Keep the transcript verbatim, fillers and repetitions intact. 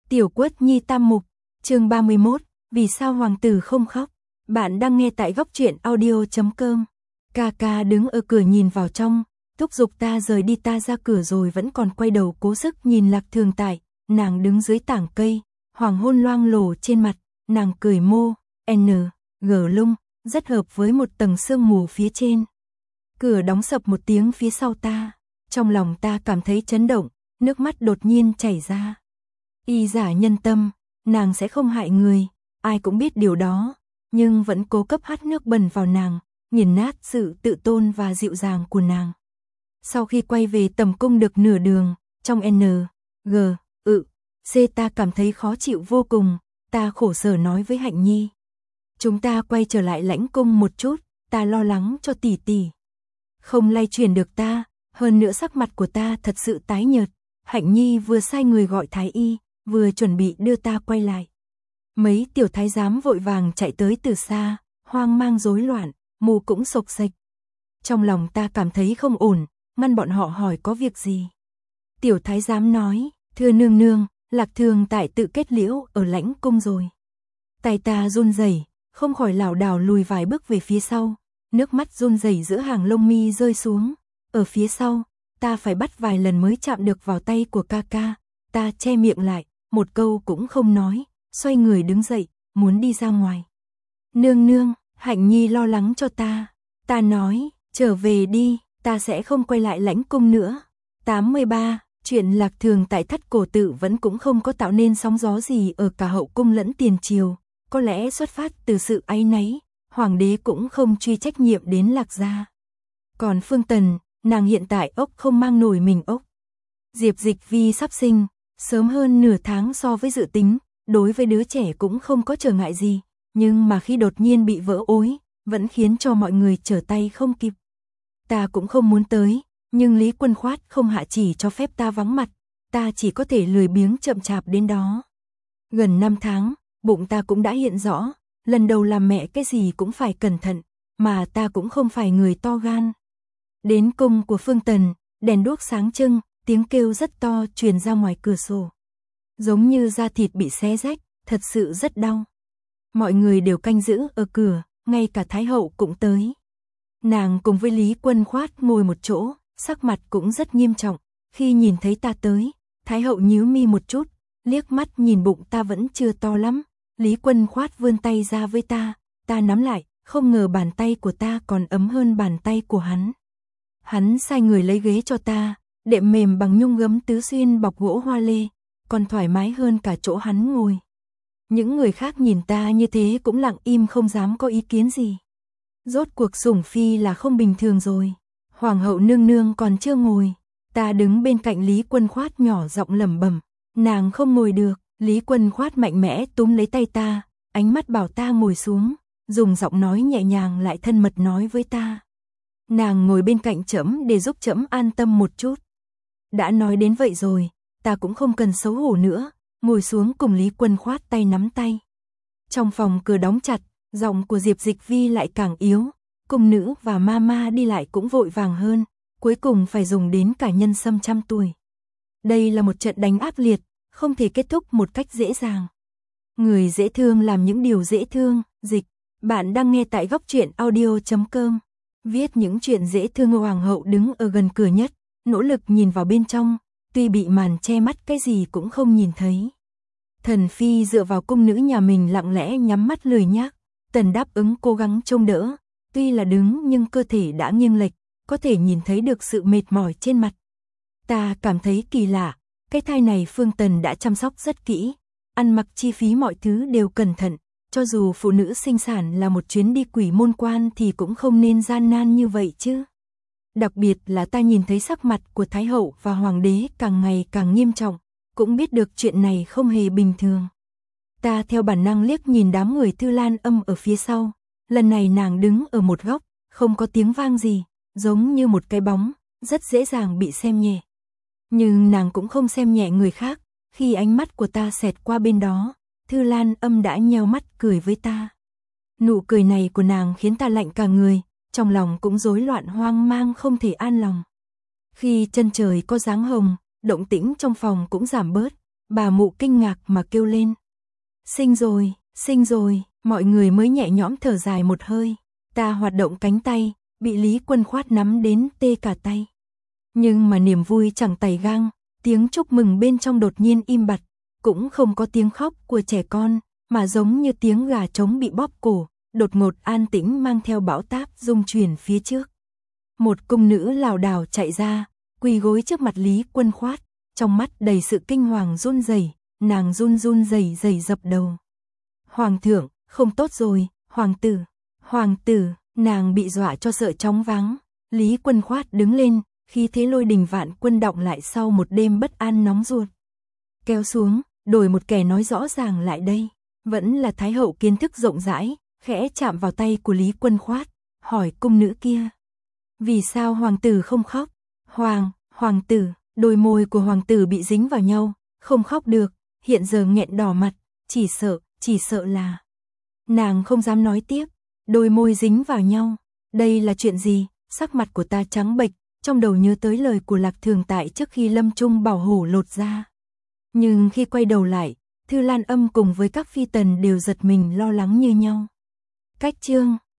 Tiểu Quất Nhi tam mục, chương ba mươi mốt, vì sao hoàng tử không khóc? Bạn đang nghe tại góc truyện audio chấm com. Ca ca đứng ở cửa nhìn vào trong, thúc giục ta rời đi, ta ra cửa rồi vẫn còn quay đầu cố sức nhìn Lạc Thường Tại, nàng đứng dưới tảng cây, hoàng hôn loang lổ trên mặt, nàng cười mô, n, g lung, rất hợp với một tầng sương mù phía trên. Cửa đóng sập một tiếng phía sau ta, trong lòng ta cảm thấy chấn động, nước mắt đột nhiên chảy ra. Y giả nhân tâm, nàng sẽ không hại người, ai cũng biết điều đó, nhưng vẫn cố cấp hắt nước bẩn vào nàng, nghiền nát sự tự tôn và dịu dàng của nàng. Sau khi quay về tầm cung được nửa đường, trong N, G, ự, C ta cảm thấy khó chịu vô cùng, ta khổ sở nói với Hạnh Nhi. Chúng ta quay trở lại lãnh cung một chút, ta lo lắng cho tỷ tỷ. Không lay chuyển được ta, hơn nữa sắc mặt của ta thật sự tái nhợt. Hạnh Nhi vừa sai người gọi thái y, vừa chuẩn bị đưa ta quay lại. Mấy tiểu thái giám vội vàng chạy tới từ xa, hoang mang rối loạn, mù cũng sộc sạch. Trong lòng ta cảm thấy không ổn, ngăn bọn họ hỏi có việc gì. Tiểu thái giám nói, thưa nương nương, Lạc Thường Tại tự kết liễu ở lãnh cung rồi. Tay ta run rẩy, không khỏi lảo đảo lùi vài bước về phía sau, nước mắt run rẩy giữa hàng lông mi rơi xuống. Ở phía sau, ta phải bắt vài lần mới chạm được vào tay của ca ca, ta che miệng lại, một câu cũng không nói, xoay người đứng dậy, muốn đi ra ngoài. Nương nương, Hạnh Nhi lo lắng cho ta, ta nói, trở về đi, ta sẽ không quay lại lãnh cung nữa. tám mươi ba, chuyện Lạc Thường Tại thắt cổ tự vẫn cũng không có tạo nên sóng gió gì ở cả hậu cung lẫn tiền triều, có lẽ xuất phát từ sự áy náy, hoàng đế cũng không truy trách nhiệm đến Lạc gia. Còn Phương Tần, nàng hiện tại ốc không mang nổi mình ốc. Diệp Dịch Vi sắp sinh, sớm hơn nửa tháng so với dự tính, đối với đứa trẻ cũng không có trở ngại gì, nhưng mà khi đột nhiên bị vỡ ối, vẫn khiến cho mọi người trở tay không kịp. Ta cũng không muốn tới, nhưng Lý Quân Khoát không hạ chỉ cho phép ta vắng mặt, ta chỉ có thể lười biếng chậm chạp đến đó. Gần năm tháng, bụng ta cũng đã hiện rõ, lần đầu làm mẹ cái gì cũng phải cẩn thận, mà ta cũng không phải người to gan. Đến cung của Phương Tần, đèn đuốc sáng trưng, tiếng kêu rất to truyền ra ngoài cửa sổ. Giống như da thịt bị xé rách, thật sự rất đau. Mọi người đều canh giữ ở cửa, ngay cả Thái hậu cũng tới. Nàng cùng với Lý Quân Khoát ngồi một chỗ, sắc mặt cũng rất nghiêm trọng. Khi nhìn thấy ta tới, Thái hậu nhíu mi một chút, liếc mắt nhìn bụng ta vẫn chưa to lắm. Lý Quân Khoát vươn tay ra với ta, ta nắm lại, không ngờ bàn tay của ta còn ấm hơn bàn tay của hắn. Hắn sai người lấy ghế cho ta, đệm mềm bằng nhung gấm tứ xuyên bọc gỗ hoa lê, còn thoải mái hơn cả chỗ hắn ngồi. Những người khác nhìn ta như thế cũng lặng im không dám có ý kiến gì. Rốt cuộc sủng phi là không bình thường rồi. Hoàng hậu nương nương còn chưa ngồi, ta đứng bên cạnh Lý Quân Khoát nhỏ giọng lẩm bẩm, nàng không ngồi được. Lý Quân Khoát mạnh mẽ túm lấy tay ta, ánh mắt bảo ta ngồi xuống, dùng giọng nói nhẹ nhàng lại thân mật nói với ta. Nàng ngồi bên cạnh trẫm để giúp trẫm an tâm một chút. Đã nói đến vậy rồi, ta cũng không cần xấu hổ nữa, ngồi xuống cùng Lý Quân Khoát tay nắm tay. Trong phòng cửa đóng chặt, giọng của Diệp Dịch Vi lại càng yếu, cung nữ và mama đi lại cũng vội vàng hơn, cuối cùng phải dùng đến cả nhân sâm trăm tuổi. Đây là một trận đánh ác liệt, không thể kết thúc một cách dễ dàng. Người dễ thương làm những điều dễ thương, dịch. Bạn đang nghe tại góc truyện audio chấm com. Viết những chuyện dễ thương. Hoàng hậu đứng ở gần cửa nhất, nỗ lực nhìn vào bên trong, tuy bị màn che mắt cái gì cũng không nhìn thấy. Thần phi dựa vào cung nữ nhà mình lặng lẽ nhắm mắt lười nhác, Tần đáp ứng cố gắng trông đỡ, tuy là đứng nhưng cơ thể đã nghiêng lệch, có thể nhìn thấy được sự mệt mỏi trên mặt. Ta cảm thấy kỳ lạ, cái thai này Phương Tần đã chăm sóc rất kỹ, ăn mặc chi phí mọi thứ đều cẩn thận, cho dù phụ nữ sinh sản là một chuyến đi quỷ môn quan thì cũng không nên gian nan như vậy chứ. Đặc biệt là ta nhìn thấy sắc mặt của Thái hậu và Hoàng đế càng ngày càng nghiêm trọng, cũng biết được chuyện này không hề bình thường. Ta theo bản năng liếc nhìn đám người Thư Lan Âm ở phía sau, lần này nàng đứng ở một góc, không có tiếng vang gì, giống như một cái bóng, rất dễ dàng bị xem nhẹ. Nhưng nàng cũng không xem nhẹ người khác, khi ánh mắt của ta xẹt qua bên đó, Thư Lan Âm đã nheo mắt cười với ta. Nụ cười này của nàng khiến ta lạnh cả người, trong lòng cũng rối loạn hoang mang không thể an lòng. Khi chân trời có dáng hồng, động tĩnh trong phòng cũng giảm bớt, Bà mụ kinh ngạc mà kêu lên. Sinh rồi, sinh rồi, mọi người mới nhẹ nhõm thở dài một hơi. Ta hoạt động cánh tay, bị Lý Quân Khoát nắm đến tê cả tay. Nhưng mà niềm vui chẳng tày gang, tiếng chúc mừng bên trong đột nhiên im bặt, cũng không có tiếng khóc của trẻ con, mà giống như tiếng gà trống bị bóp cổ, đột ngột an tĩnh mang theo bão táp rung chuyển phía trước. Một cung nữ lảo đảo chạy ra, quỳ gối trước mặt Lý Quân Khoát, trong mắt đầy sự kinh hoàng run rẩy, nàng run run rẩy rẩy dập đầu. Hoàng thượng, không tốt rồi, hoàng tử, hoàng tử, nàng bị dọa cho sợ chóng váng. Lý Quân Khoát đứng lên, khí thế lôi đình vạn quân động lại sau một đêm bất an nóng ruột. Kéo xuống, đổi một kẻ nói rõ ràng lại đây. Vẫn là thái hậu kiến thức rộng rãi, khẽ chạm vào tay của Lý Quân Khoát, hỏi cung nữ kia. Vì sao hoàng tử không khóc? Hoàng, hoàng tử, đôi môi của hoàng tử bị dính vào nhau, không khóc được, hiện giờ nghẹn đỏ mặt, chỉ sợ, chỉ sợ là. Nàng không dám nói tiếp, đôi môi dính vào nhau, đây là chuyện gì? Sắc mặt của ta trắng bệch, trong đầu nhớ tới lời của Lạc Thường tại trước khi Lâm Trung bảo hổ lột ra. Nhưng khi quay đầu lại, Thư Lan Âm cùng với các phi tần đều giật mình lo lắng như nhau. Cách chương